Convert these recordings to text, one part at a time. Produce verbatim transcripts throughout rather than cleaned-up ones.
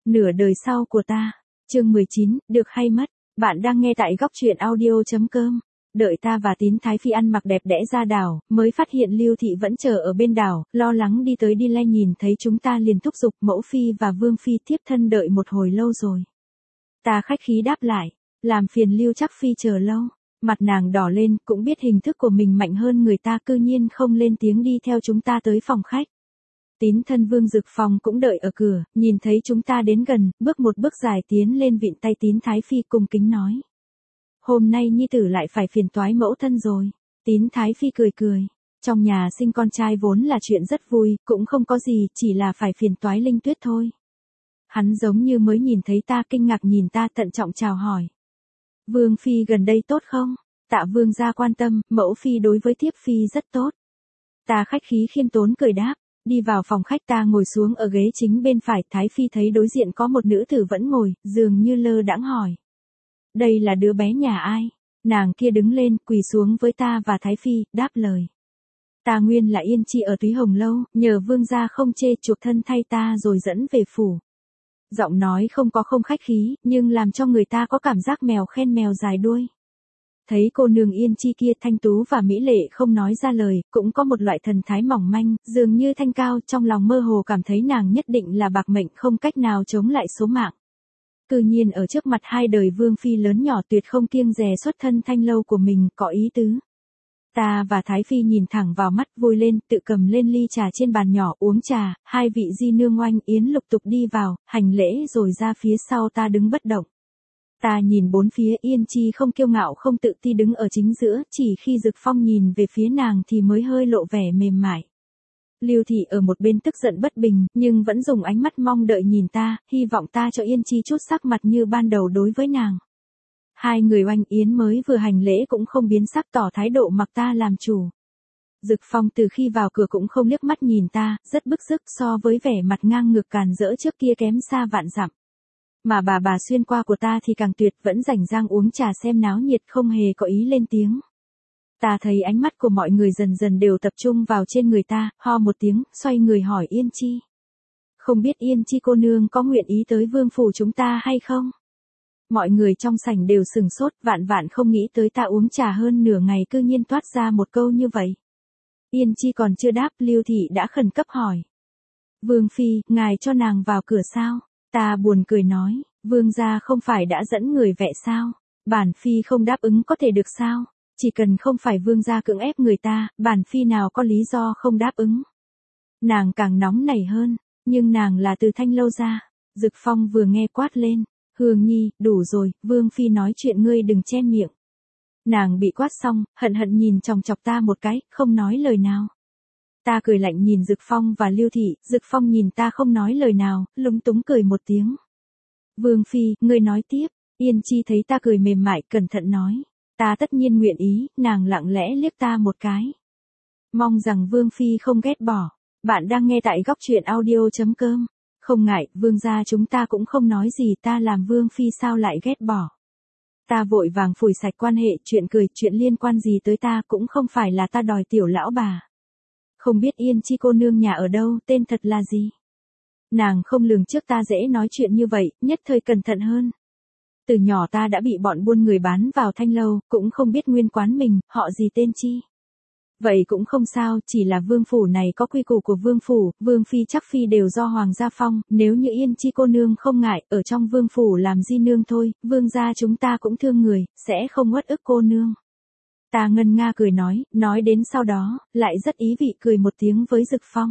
Nửa đời sau của ta. Chương mười chín, được hay mất. Bạn đang nghe tại góc truyện audio.com. Đợi ta và Tín Thái Phi ăn mặc đẹp đẽ ra đảo, mới phát hiện Lưu Thị vẫn chờ ở bên đảo, lo lắng đi tới đi lui nhìn thấy chúng ta liền thúc giục Mẫu Phi và Vương Phi tiếp thân đợi một hồi lâu rồi. Ta khách khí đáp lại, làm phiền Lưu Trác Phi chờ lâu. Mặt nàng đỏ lên, cũng biết hình thức của mình mạnh hơn người ta, cư nhiên không lên tiếng đi theo chúng ta tới phòng khách. Tín thân Vương Dực Phong cũng đợi ở cửa, nhìn thấy chúng ta đến gần, bước một bước dài tiến lên vịn tay Tín Thái Phi cung kính nói. Hôm nay nhi tử lại phải phiền toái mẫu thân rồi. Tín Thái Phi cười cười. Trong nhà sinh con trai vốn là chuyện rất vui, cũng không có gì, chỉ là phải phiền toái Linh Tuyết thôi. Hắn giống như mới nhìn thấy ta, kinh ngạc nhìn ta, thận trọng chào hỏi. Vương Phi gần đây tốt không? Tạ Vương gia quan tâm, Mẫu Phi đối với Thiếp Phi rất tốt. Ta khách khí khiêm tốn cười đáp. Đi vào phòng khách, ta ngồi xuống ở ghế chính bên phải, Thái Phi thấy đối diện có một nữ tử vẫn ngồi, dường như lơ đãng hỏi. Đây là đứa bé nhà ai? Nàng kia đứng lên, quỳ xuống với ta và Thái Phi, đáp lời. Ta nguyên là yên chi ở Túy Hồng Lâu, nhờ vương gia không chê chuộc thân thay ta rồi dẫn về phủ. Giọng nói không có không khách khí, nhưng làm cho người ta có cảm giác mèo khen mèo dài đuôi. Thấy cô nương yên chi kia thanh tú và mỹ lệ không nói ra lời, cũng có một loại thần thái mỏng manh, dường như thanh cao, trong lòng mơ hồ cảm thấy nàng nhất định là bạc mệnh, không cách nào chống lại số mạng. Cư nhiên ở trước mặt hai đời Vương Phi lớn nhỏ tuyệt không kiêng dè xuất thân thanh lâu của mình, có ý tứ. Ta và Thái Phi nhìn thẳng vào mắt, vui lên, tự cầm lên ly trà trên bàn nhỏ uống trà, hai vị di nương Oanh Yến lục tục đi vào, hành lễ rồi ra phía sau ta đứng bất động. Ta nhìn bốn phía, Yên Chi không kiêu ngạo không tự ti đứng ở chính giữa, chỉ khi Dực Phong nhìn về phía nàng thì mới hơi lộ vẻ mềm mại. Lưu Thị ở một bên tức giận bất bình, nhưng vẫn dùng ánh mắt mong đợi nhìn ta, hy vọng ta cho Yên Chi chút sắc mặt như ban đầu đối với nàng. Hai người Oanh Yến mới vừa hành lễ cũng không biến sắc, tỏ thái độ mặc ta làm chủ. Dực Phong từ khi vào cửa cũng không liếc mắt nhìn ta, rất bức xúc, so với vẻ mặt ngang ngược càn rỡ trước kia kém xa vạn dặm. Mà bà bà xuyên qua của ta thì càng tuyệt, vẫn rảnh rang uống trà xem náo nhiệt, không hề có ý lên tiếng. Ta thấy ánh mắt của mọi người dần dần đều tập trung vào trên người ta, ho một tiếng, xoay người hỏi Yên Chi. Không biết Yên Chi cô nương có nguyện ý tới vương phủ chúng ta hay không? Mọi người trong sảnh đều sừng sốt, vạn vạn không nghĩ tới ta uống trà hơn nửa ngày cư nhiên toát ra một câu như vậy. Yên Chi còn chưa đáp, Lưu Thị đã khẩn cấp hỏi. Vương Phi, ngài cho nàng vào cửa sao? Ta buồn cười nói, vương gia không phải đã dẫn người vẽ sao? Bản Phi không đáp ứng có thể được sao? Chỉ cần không phải vương gia cưỡng ép người ta, bản Phi nào có lý do không đáp ứng. Nàng càng nóng nảy hơn, nhưng nàng là từ thanh lâu ra. Dực Phong vừa nghe quát lên, Hương Nhi, đủ rồi, Vương Phi nói chuyện ngươi đừng chen miệng. Nàng bị quát xong, hận hận nhìn chòng chọc ta một cái, không nói lời nào. Ta cười lạnh nhìn Dực Phong và Lưu Thị, Dực Phong nhìn ta không nói lời nào, lúng túng cười một tiếng. Vương Phi, ngươi nói tiếp. Yên Chi thấy ta cười mềm mại, cẩn thận nói. Ta tất nhiên nguyện ý, nàng lặng lẽ liếc ta một cái. Mong rằng Vương Phi không ghét bỏ. Bạn đang nghe tại góc truyện audio.com. Không ngại, vương gia chúng ta cũng không nói gì, ta làm Vương Phi sao lại ghét bỏ. Ta vội vàng phủi sạch quan hệ, chuyện cười, chuyện liên quan gì tới ta, cũng không phải là ta đòi tiểu lão bà. Không biết Yên Chi cô nương nhà ở đâu, tên thật là gì? Nàng không lường trước ta dễ nói chuyện như vậy, nhất thời cẩn thận hơn. Từ nhỏ ta đã bị bọn buôn người bán vào thanh lâu, cũng không biết nguyên quán mình, họ gì tên chi. Vậy cũng không sao, chỉ là vương phủ này có quy củ của vương phủ, Vương Phi Trác Phi đều do hoàng gia phong, nếu như Yên Chi cô nương không ngại, ở trong vương phủ làm di nương thôi, vương gia chúng ta cũng thương người, sẽ không uất ức cô nương. Ta ngân nga cười nói, nói đến sau đó, lại rất ý vị cười một tiếng với Dực Phong.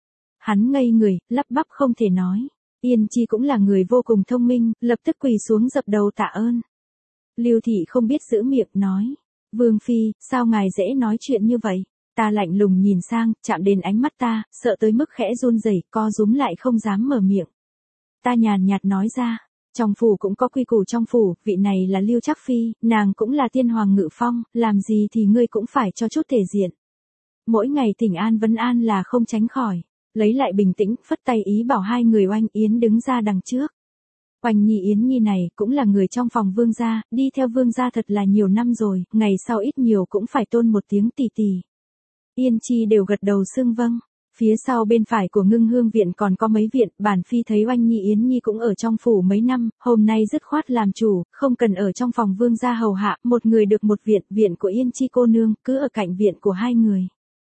Hắn ngây người, lắp bắp không thể nói. Yên Chi cũng là người vô cùng thông minh, lập tức quỳ xuống dập đầu tạ ơn. Lưu Thị không biết giữ miệng nói. Vương Phi, sao ngài dễ nói chuyện như vậy? Ta lạnh lùng nhìn sang, chạm đến ánh mắt ta, sợ tới mức khẽ run rẩy, co rúm lại không dám mở miệng. Ta nhàn nhạt nói ra. Trong phủ cũng có quy củ trong phủ, vị này là Lưu Trác Phi, nàng cũng là tiên hoàng ngự phong, làm gì thì ngươi cũng phải cho chút thể diện. Mỗi ngày thỉnh an vấn an là không tránh khỏi. Lấy lại bình tĩnh, phất tay ý bảo hai người Oanh Yến đứng ra đằng trước. Oanh Nhi Yến Nhi này cũng là người trong phòng vương gia, đi theo vương gia thật là nhiều năm rồi, ngày sau ít nhiều cũng phải tôn một tiếng tỷ tỷ. Yên Chi đều gật đầu xưng vâng. Phía sau bên phải của Ngưng Hương viện còn có mấy viện, bản phi thấy Oanh Nhi Yến Nhi cũng ở trong phủ mấy năm, hôm nay dứt khoát làm chủ, không cần ở trong phòng vương gia hầu hạ, một người được một viện, viện của Yên Chi cô nương, cứ ở cạnh viện của hai người.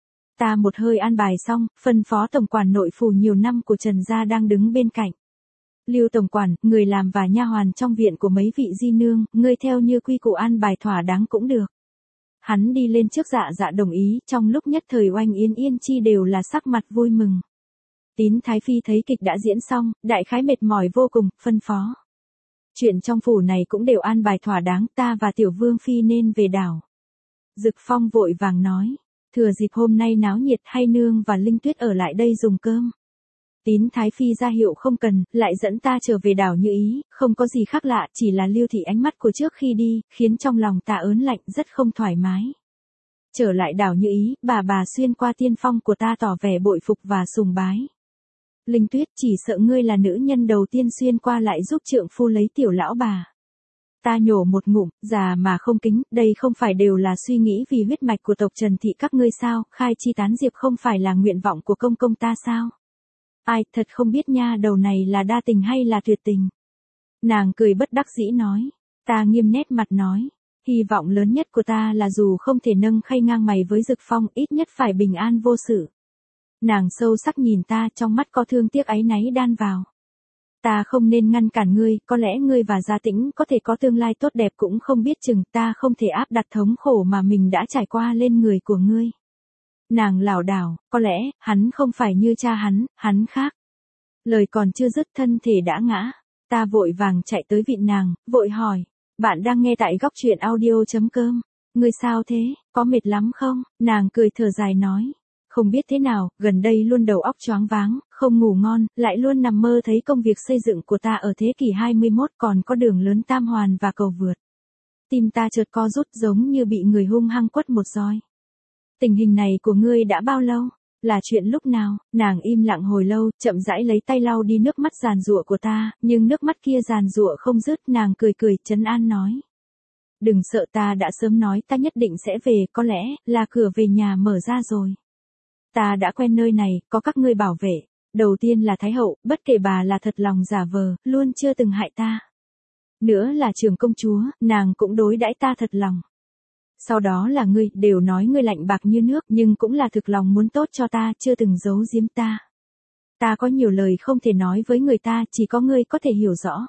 Ta một hơi an bài xong, phân phó tổng quản nội phủ nhiều năm của Trần gia đang đứng bên cạnh. Lưu tổng quản, người làm và nha hoàn trong viện của mấy vị di nương, ngươi theo như quy củ an bài thỏa đáng cũng được. Hắn đi lên trước dạ dạ đồng ý, trong lúc nhất thời Oanh Yến Yên Chi đều là sắc mặt vui mừng. Tín Thái Phi thấy kịch đã diễn xong, đại khái mệt mỏi vô cùng, phân phó. Chuyện trong phủ này cũng đều an bài thỏa đáng, ta và Tiểu Vương Phi nên về đảo. Dực Phong vội vàng nói, thừa dịp hôm nay náo nhiệt hay nương và Linh Tuyết ở lại đây dùng cơm. Tín Thái Phi ra hiệu không cần, lại dẫn ta trở về đảo Như Ý, không có gì khác lạ, chỉ là Lưu thị ánh mắt của trước khi đi, khiến trong lòng ta ớn lạnh rất không thoải mái. Trở lại đảo Như Ý, bà bà xuyên qua tiên phong của ta tỏ vẻ bội phục và sùng bái. Linh Tuyết, chỉ sợ ngươi là nữ nhân đầu tiên xuyên qua lại giúp trượng phu lấy tiểu lão bà. Ta nhổ một ngụm, già mà không kính, đây không phải đều là suy nghĩ vì huyết mạch của tộc Trần thị các ngươi sao, khai chi tán diệp không phải là nguyện vọng của công công ta sao? Ai, thật không biết nha, đầu này là đa tình hay là tuyệt tình. Nàng cười bất đắc dĩ nói, ta nghiêm nét mặt nói, hy vọng lớn nhất của ta là dù không thể nâng khay ngang mày với Dực Phong, ít nhất phải bình an vô sự. Nàng sâu sắc nhìn ta, trong mắt có thương tiếc áy náy đan vào. Ta không nên ngăn cản ngươi, có lẽ ngươi và Gia Tĩnh có thể có tương lai tốt đẹp cũng không biết chừng, ta không thể áp đặt thống khổ mà mình đã trải qua lên người của ngươi. Nàng lảo đảo, có lẽ, hắn không phải như cha hắn, hắn khác. Lời còn chưa dứt thân thể đã ngã. Ta vội vàng chạy tới vịn nàng, vội hỏi. Bạn đang nghe tại góc truyện audio.com. Ngươi sao thế, có mệt lắm không? Nàng cười thở dài nói. Không biết thế nào, gần đây luôn đầu óc choáng váng, không ngủ ngon, lại luôn nằm mơ thấy công việc xây dựng của ta ở thế kỷ hai mươi mốt còn có đường lớn tam hoàn và cầu vượt. Tim ta chợt co rút giống như bị người hung hăng quất một roi. Tình hình này của ngươi đã bao lâu? Là chuyện lúc nào? Nàng im lặng hồi lâu, chậm rãi lấy tay lau đi nước mắt giàn giụa của ta, nhưng nước mắt kia giàn giụa không dứt, nàng cười cười, trấn an nói. Đừng sợ, ta đã sớm nói ta nhất định sẽ về, có lẽ là cửa về nhà mở ra rồi. Ta đã quen nơi này, có các ngươi bảo vệ. Đầu tiên là Thái hậu, bất kể bà là thật lòng giả vờ, luôn chưa từng hại ta. Nữa là Trường công chúa, nàng cũng đối đãi ta thật lòng. Sau đó là ngươi, đều nói ngươi lạnh bạc như nước, nhưng cũng là thực lòng muốn tốt cho ta, chưa từng giấu giếm ta. Ta có nhiều lời không thể nói với người ta, chỉ có ngươi có thể hiểu rõ.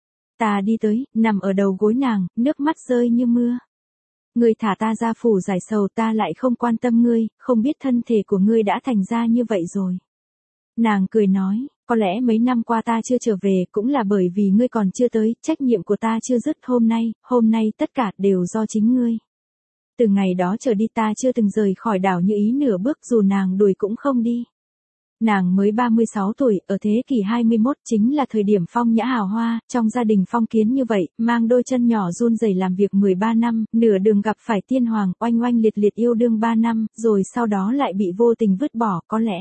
Ta đi tới, nằm ở đầu gối nàng, nước mắt rơi như mưa. Ngươi thả ta ra phủ giải sầu, ta lại không quan tâm ngươi, không biết thân thể của ngươi đã thành ra như vậy rồi. Nàng cười nói, có lẽ mấy năm qua ta chưa trở về, cũng là bởi vì ngươi còn chưa tới, trách nhiệm của ta chưa dứt, hôm nay, hôm nay tất cả đều do chính ngươi. Từ ngày đó trở đi ta chưa từng rời khỏi đảo Như Ý nửa bước, dù nàng đuổi cũng không đi. Nàng mới ba mươi sáu tuổi, ở thế kỷ hai mươi mốt chính là thời điểm phong nhã hào hoa, trong gia đình phong kiến như vậy, mang đôi chân nhỏ run rẩy làm việc mười ba năm, nửa đường gặp phải tiên hoàng, oanh oanh liệt liệt yêu đương ba năm, rồi sau đó lại bị vô tình vứt bỏ, có lẽ.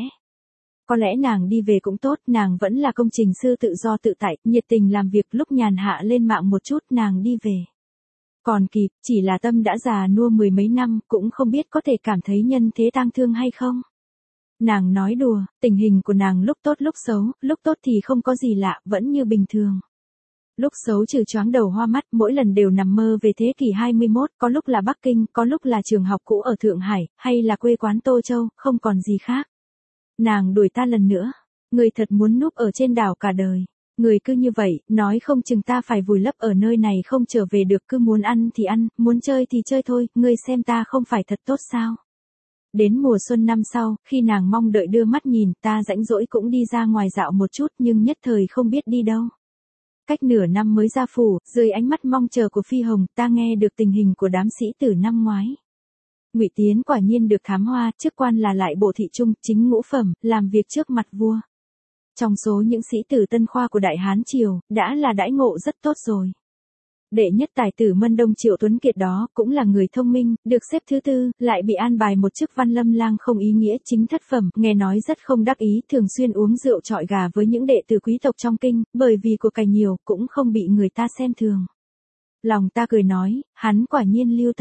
Có lẽ nàng đi về cũng tốt, nàng vẫn là công trình sư tự do tự tại, nhiệt tình làm việc, lúc nhàn hạ lên mạng một chút nàng đi về. Còn kịp, chỉ là tâm đã già nua mười mấy năm, cũng không biết có thể cảm thấy nhân thế tang thương hay không. Nàng nói đùa, tình hình của nàng lúc tốt lúc xấu, lúc tốt thì không có gì lạ, vẫn như bình thường. Lúc xấu trừ choáng đầu hoa mắt, mỗi lần đều nằm mơ về thế kỷ hai mươi mốt, có lúc là Bắc Kinh, có lúc là trường học cũ ở Thượng Hải, hay là quê quán Tô Châu, không còn gì khác. Nàng đuổi ta lần nữa, người thật muốn núp ở trên đảo cả đời. Người cứ như vậy, nói không chừng ta phải vùi lấp ở nơi này không trở về được, cứ muốn ăn thì ăn, muốn chơi thì chơi thôi, ngươi xem ta không phải thật tốt sao. Đến mùa xuân năm sau, khi nàng mong đợi đưa mắt nhìn, ta rãnh rỗi cũng đi ra ngoài dạo một chút, nhưng nhất thời không biết đi đâu. Cách nửa năm mới ra phủ, dưới ánh mắt mong chờ của Phi Hồng, ta nghe được tình hình của đám sĩ tử năm ngoái. Ngụy Tiến quả nhiên được thám hoa, chức quan là lại bộ thị trung, chính ngũ phẩm, làm việc trước mặt vua. Trong số những sĩ tử tân khoa của Đại Hán Triều, đã là đãi ngộ rất tốt rồi. Đệ nhất tài tử Mân Đông Triệu Tuấn Kiệt đó, cũng là người thông minh, được xếp thứ tư, lại bị an bài một chức văn lâm lang không ý nghĩa, chính thất phẩm, nghe nói rất không đắc ý, thường xuyên uống rượu trọi gà với những đệ tử quý tộc trong kinh, bởi vì của cải nhiều, cũng không bị người ta xem thường. Lòng ta cười nói, hắn quả nhiên lưu tâm.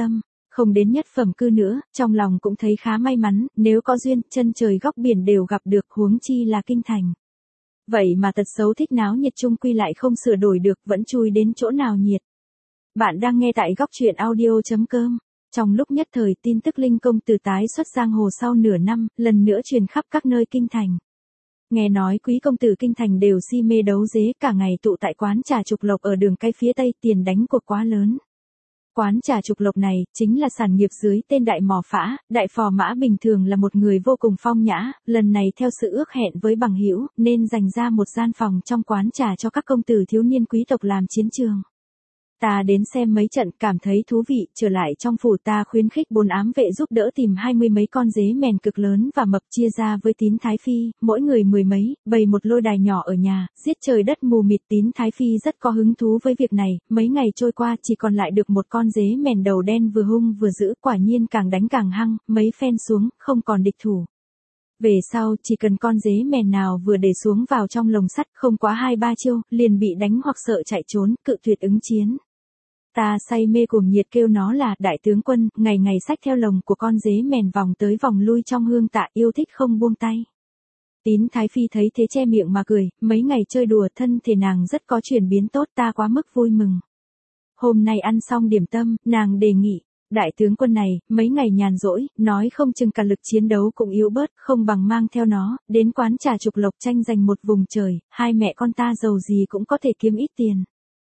Không đến nhất phẩm cư nữa, trong lòng cũng thấy khá may mắn, nếu có duyên, chân trời góc biển đều gặp được, huống chi là kinh thành. Vậy mà tật xấu thích náo nhiệt chung quy lại không sửa đổi được, vẫn chui đến chỗ nào nhiệt. Bạn đang nghe tại góc truyện audio.com. Trong lúc nhất thời tin tức Linh công tử tái xuất giang hồ sau nửa năm, lần nữa truyền khắp các nơi kinh thành. Nghe nói quý công tử kinh thành đều si mê đấu dế, cả ngày tụ tại quán trà Trục Lộc ở đường cái phía tây, tiền đánh cuộc quá lớn. Quán trà Trục Lộc này, chính là sản nghiệp dưới tên Đại Mò Phã. Đại Phò Mã bình thường là một người vô cùng phong nhã, lần này theo sự ước hẹn với bằng hữu, nên dành ra một gian phòng trong quán trà cho các công tử thiếu niên quý tộc làm chiến trường. Ta đến xem mấy trận, cảm thấy thú vị, trở lại trong phủ ta khuyến khích bốn ám vệ giúp đỡ tìm hai mươi mấy con dế mèn cực lớn và mập, chia ra với Tín Thái Phi, mỗi người mười mấy, bày một lôi đài nhỏ ở nhà, giết trời đất mù mịt. Tín Thái Phi rất có hứng thú với việc này, mấy ngày trôi qua chỉ còn lại được một con dế mèn đầu đen vừa hung vừa dữ, quả nhiên càng đánh càng hăng, mấy phen xuống, không còn địch thủ. Về sau, chỉ cần con dế mèn nào vừa để xuống vào trong lồng sắt, không quá hai ba chiêu, liền bị đánh hoặc sợ chạy trốn, cự tuyệt ứng chiến. Ta say mê cuồng nhiệt kêu nó là đại tướng quân, ngày ngày xách theo lồng của con dế mèn vòng tới vòng lui trong hương tạ, yêu thích không buông tay. Tín Thái Phi thấy thế che miệng mà cười, mấy ngày chơi đùa thân thể nàng rất có chuyển biến tốt, ta quá mức vui mừng. Hôm nay ăn xong điểm tâm, nàng đề nghị, đại tướng quân này, mấy ngày nhàn rỗi, nói không chừng cả lực chiến đấu cũng yếu bớt, không bằng mang theo nó, đến quán trà Trục Lộc tranh giành một vùng trời, hai mẹ con ta giàu gì cũng có thể kiếm ít tiền.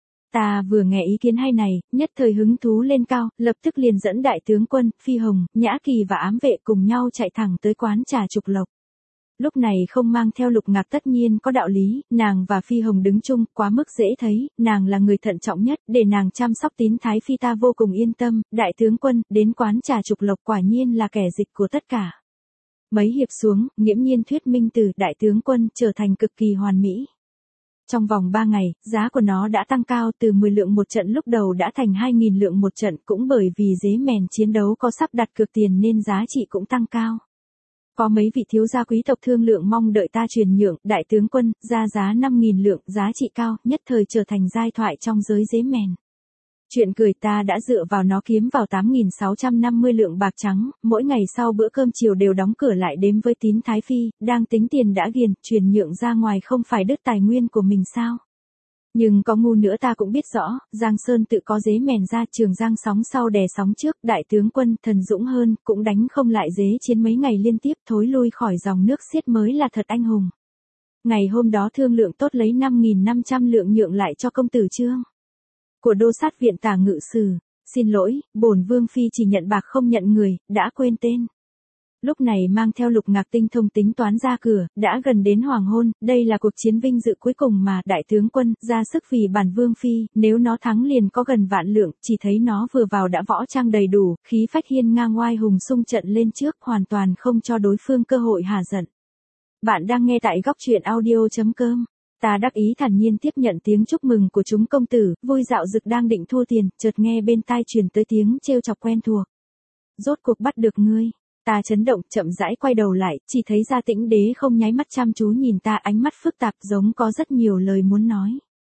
Ta vừa nghe ý kiến hay này, nhất thời hứng thú lên cao, lập tức liền dẫn đại tướng quân, Phi Hồng, Nhã Kỳ và ám vệ cùng nhau chạy thẳng tới quán trà Trục Lộc. Lúc này không mang theo Lục Ngạc tất nhiên có đạo lý, nàng và Phi Hồng đứng chung, quá mức dễ thấy, nàng là người thận trọng nhất, để nàng chăm sóc Tín Thái Phi ta vô cùng yên tâm. Đại tướng quân, đến quán trà Trục Lộc quả nhiên là kẻ dịch của tất cả. Mấy hiệp xuống, nghiễm nhiên thuyết minh từ đại tướng quân trở thành cực kỳ hoàn mỹ. Trong vòng ba ngày, giá của nó đã tăng cao, từ mười lượng một trận lúc đầu đã thành hai nghìn lượng một trận, cũng bởi vì dế mèn chiến đấu có sắp đặt cược tiền nên giá trị cũng tăng cao. Có mấy vị thiếu gia quý tộc thương lượng mong đợi ta truyền nhượng, đại tướng quân, ra giá năm nghìn lượng, giá trị cao, nhất thời trở thành giai thoại trong giới dế mèn. Chuyện cười, ta đã dựa vào nó kiếm vào tám nghìn sáu trăm năm mươi lượng bạc trắng, mỗi ngày sau bữa cơm chiều đều đóng cửa lại đếm với Tín Thái Phi, đang tính tiền đã ghiền, truyền nhượng ra ngoài không phải đứt tài nguyên của mình sao. Nhưng có ngu nữa ta cũng biết rõ, Giang Sơn tự có dế mèn ra, Trường Giang sóng sau đè sóng trước, đại tướng quân thần dũng hơn, cũng đánh không lại dế chiến mấy ngày liên tiếp, thối lui khỏi dòng nước xiết mới là thật anh hùng. Ngày hôm đó thương lượng tốt lấy năm nghìn năm trăm lượng nhượng lại cho công tử Trương. Của đô sát viện tả ngự sử, xin lỗi, bổn vương phi chỉ nhận bạc không nhận người, đã quên tên. Lúc này mang theo Lục Ngạc tinh thông tính toán ra cửa, đã gần đến hoàng hôn, đây là cuộc chiến vinh dự cuối cùng mà đại tướng quân ra sức vì bản vương phi, nếu nó thắng liền có gần vạn lượng, chỉ thấy nó vừa vào đã võ trang đầy đủ, khí phách hiên ngang oai hùng xung trận lên trước, hoàn toàn không cho đối phương cơ hội hả giận. Bạn đang nghe tại góc truyện audio.com. Ta đắc ý thản nhiên tiếp nhận tiếng chúc mừng của chúng công tử, vui dạo dực đang định thua tiền, chợt nghe bên tai truyền tới tiếng trêu chọc quen thuộc. Rốt cuộc bắt được ngươi. Ta chấn động, chậm rãi quay đầu lại, chỉ thấy Gia Tĩnh Đế không nháy mắt chăm chú nhìn ta, ánh mắt phức tạp giống có rất nhiều lời muốn nói.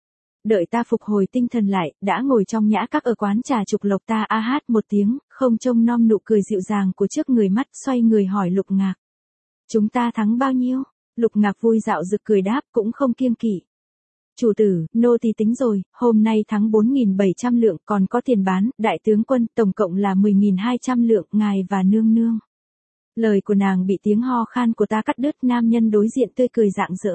Đợi ta phục hồi tinh thần lại, đã ngồi trong nhã các ở quán trà Trục Lộc, ta a hát một tiếng, không trông nom nụ cười dịu dàng của trước người mắt, xoay người hỏi Lục Ngạc. Chúng ta thắng bao nhiêu? Lục Ngạc vui dạo dực cười đáp, cũng không kiêng kỵ. Chủ tử, nô tỳ tính rồi, hôm nay thắng bốn nghìn bảy trăm lượng, còn có tiền bán, đại tướng quân, tổng cộng là mười nghìn hai trăm lượng, ngài và nương nương. Lời của nàng bị tiếng ho khan của ta cắt đứt, nam nhân đối diện tươi cười rạng rỡ.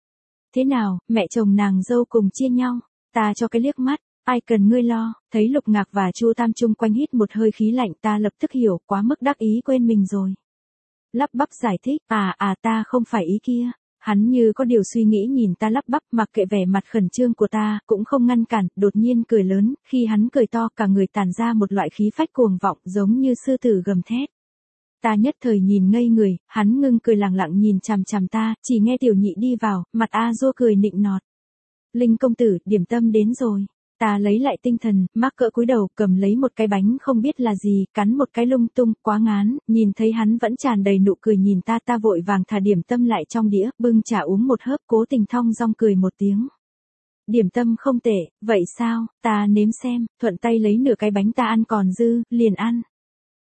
Thế nào, mẹ chồng nàng dâu cùng chia nhau, ta cho cái liếc mắt, ai cần ngươi lo, thấy Lục Ngạc và Chu Tam chung quanh hít một hơi khí lạnh, ta lập tức hiểu, quá mức đắc ý quên mình rồi. Lắp bắp giải thích, à à ta không phải ý kia. Hắn như có điều suy nghĩ nhìn ta lắp bắp, mặc kệ vẻ mặt khẩn trương của ta, cũng không ngăn cản, đột nhiên cười lớn, khi hắn cười to cả người tản ra một loại khí phách cuồng vọng giống như sư tử gầm thét. Ta nhất thời nhìn ngây người, hắn ngưng cười lẳng lặng nhìn chằm chằm ta, chỉ nghe tiểu nhị đi vào, mặt a dua cười nịnh nọt. Linh công tử, điểm tâm đến rồi. Ta lấy lại tinh thần, mắc cỡ cúi đầu, cầm lấy một cái bánh không biết là gì, cắn một cái lung tung, quá ngán, nhìn thấy hắn vẫn tràn đầy nụ cười nhìn ta, ta vội vàng thả điểm tâm lại trong đĩa, bưng trà uống một hớp, cố tình thong dong cười một tiếng. Điểm tâm không tệ, vậy sao, ta nếm xem, thuận tay lấy nửa cái bánh ta ăn còn dư, liền ăn.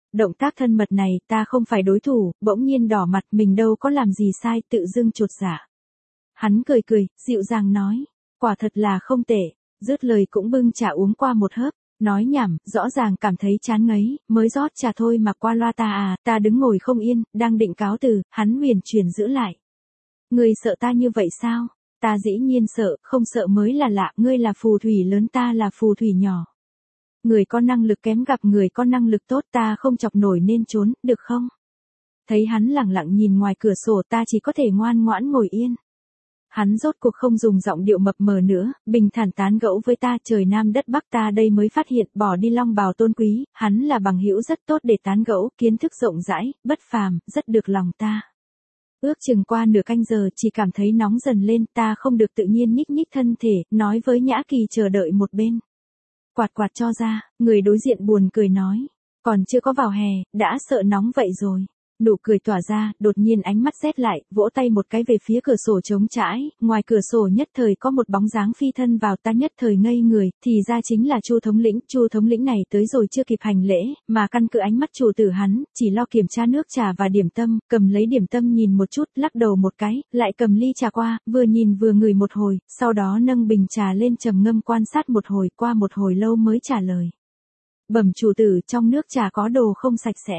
Động tác thân mật này ta không phải đối thủ, bỗng nhiên đỏ mặt mình đâu có làm gì sai, tự dưng chột dạ. Hắn cười cười, dịu dàng nói, quả thật là không tệ, dứt lời cũng bưng trà uống qua một hớp, nói nhảm, rõ ràng cảm thấy chán ngấy, mới rót trà thôi mà qua loa ta à, ta đứng ngồi không yên, đang định cáo từ, hắn huyền chuyển giữ lại. Ngươi sợ ta như vậy sao? Ta dĩ nhiên sợ, không sợ mới là lạ, ngươi là phù thủy lớn ta là phù thủy nhỏ. Người có năng lực kém gặp người có năng lực tốt ta không chọc nổi nên trốn, được không? Thấy hắn lẳng lặng nhìn ngoài cửa sổ ta chỉ có thể ngoan ngoãn ngồi yên. Hắn rốt cuộc không dùng giọng điệu mập mờ nữa, bình thản tán gẫu với ta trời Nam đất Bắc ta đây mới phát hiện bỏ đi long bào tôn quý, hắn là bằng hữu rất tốt để tán gẫu, kiến thức rộng rãi, bất phàm, rất được lòng ta. Ước chừng qua nửa canh giờ chỉ cảm thấy nóng dần lên ta không được tự nhiên nhích nhích thân thể, nói với Nhã Kỳ chờ đợi một bên. Quạt quạt cho ra, người đối diện buồn cười nói, còn chưa có vào hè, đã sợ nóng vậy rồi. Nụ cười tỏa ra, đột nhiên ánh mắt rét lại, vỗ tay một cái về phía cửa sổ trống trải, ngoài cửa sổ nhất thời có một bóng dáng phi thân vào ta nhất thời ngây người, thì ra chính là Chu thống lĩnh, Chu thống lĩnh này tới rồi chưa kịp hành lễ, mà căn cứ ánh mắt chủ tử hắn, chỉ lo kiểm tra nước trà và điểm tâm, cầm lấy điểm tâm nhìn một chút, lắc đầu một cái, lại cầm ly trà qua, vừa nhìn vừa ngửi một hồi, sau đó nâng bình trà lên trầm ngâm quan sát một hồi, qua một hồi lâu mới trả lời. Bẩm chủ tử, trong nước trà có đồ không sạch sẽ.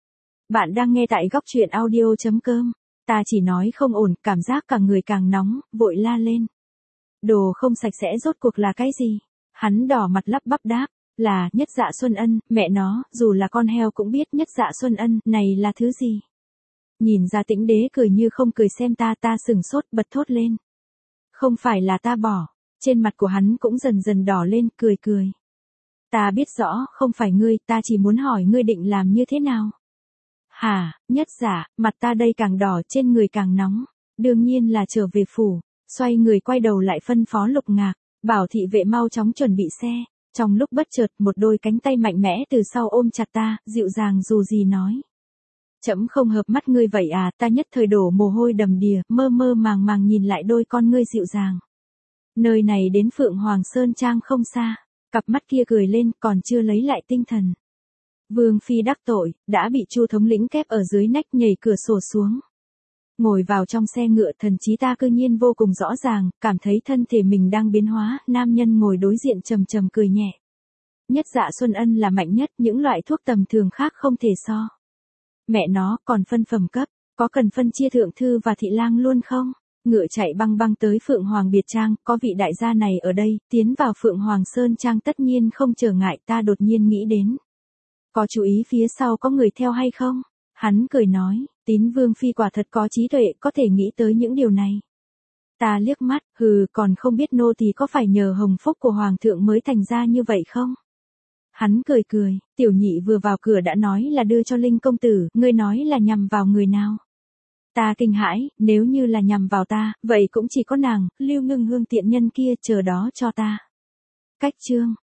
Bạn đang nghe tại góc truyện audio chấm com. Ta chỉ nói không ổn, cảm giác cả người càng nóng, vội la lên. Đồ không sạch sẽ rốt cuộc là cái gì? Hắn đỏ mặt lắp bắp đáp, là Nhất Dạ Xuân Ân, mẹ nó, dù là con heo cũng biết Nhất Dạ Xuân Ân, này là thứ gì? Nhìn ra Tĩnh Đế cười như không cười xem ta ta sừng sốt bật thốt lên. Không phải là ta bỏ, trên mặt của hắn cũng dần dần đỏ lên, cười cười. Ta biết rõ, không phải ngươi, ta chỉ muốn hỏi ngươi định làm như thế nào? Hả, Nhất Dạ, mặt ta đây càng đỏ trên người càng nóng, đương nhiên là trở về phủ, xoay người quay đầu lại phân phó Lục Ngạc, bảo thị vệ mau chóng chuẩn bị xe, trong lúc bất chợt một đôi cánh tay mạnh mẽ từ sau ôm chặt ta, dịu dàng dù gì nói. Trẫm không hợp mắt ngươi vậy à, ta nhất thời đổ mồ hôi đầm đìa, mơ mơ màng màng nhìn lại đôi con ngươi dịu dàng. Nơi này đến Phượng Hoàng Sơn Trang không xa, cặp mắt kia cười lên còn chưa lấy lại tinh thần. Vương phi đắc tội, đã bị Chu thống lĩnh kép ở dưới nách nhảy cửa sổ xuống. Ngồi vào trong xe ngựa thần trí ta cư nhiên vô cùng rõ ràng, cảm thấy thân thể mình đang biến hóa, nam nhân ngồi đối diện trầm trầm cười nhẹ. Nhất Dạ Xuân Ân là mạnh nhất, những loại thuốc tầm thường khác không thể so. Mẹ nó, còn phân phẩm cấp, có cần phân chia thượng thư và thị lang luôn không? Ngựa chạy băng băng tới Phượng Hoàng Biệt Trang, có vị đại gia này ở đây, tiến vào Phượng Hoàng Sơn Trang tất nhiên không trở ngại ta đột nhiên nghĩ đến. Có chú ý phía sau có người theo hay không? Hắn cười nói, Tín Vương phi quả thật có trí tuệ, có thể nghĩ tới những điều này. Ta liếc mắt, hừ, còn không biết nô tỳ có phải nhờ hồng phúc của hoàng thượng mới thành ra như vậy không? Hắn cười cười, tiểu nhị vừa vào cửa đã nói là đưa cho Linh công tử, ngươi nói là nhằm vào người nào? Ta kinh hãi, nếu như là nhằm vào ta, vậy cũng chỉ có nàng, Lưu Ngưng Hương tiện nhân kia chờ đó cho ta. Cách chương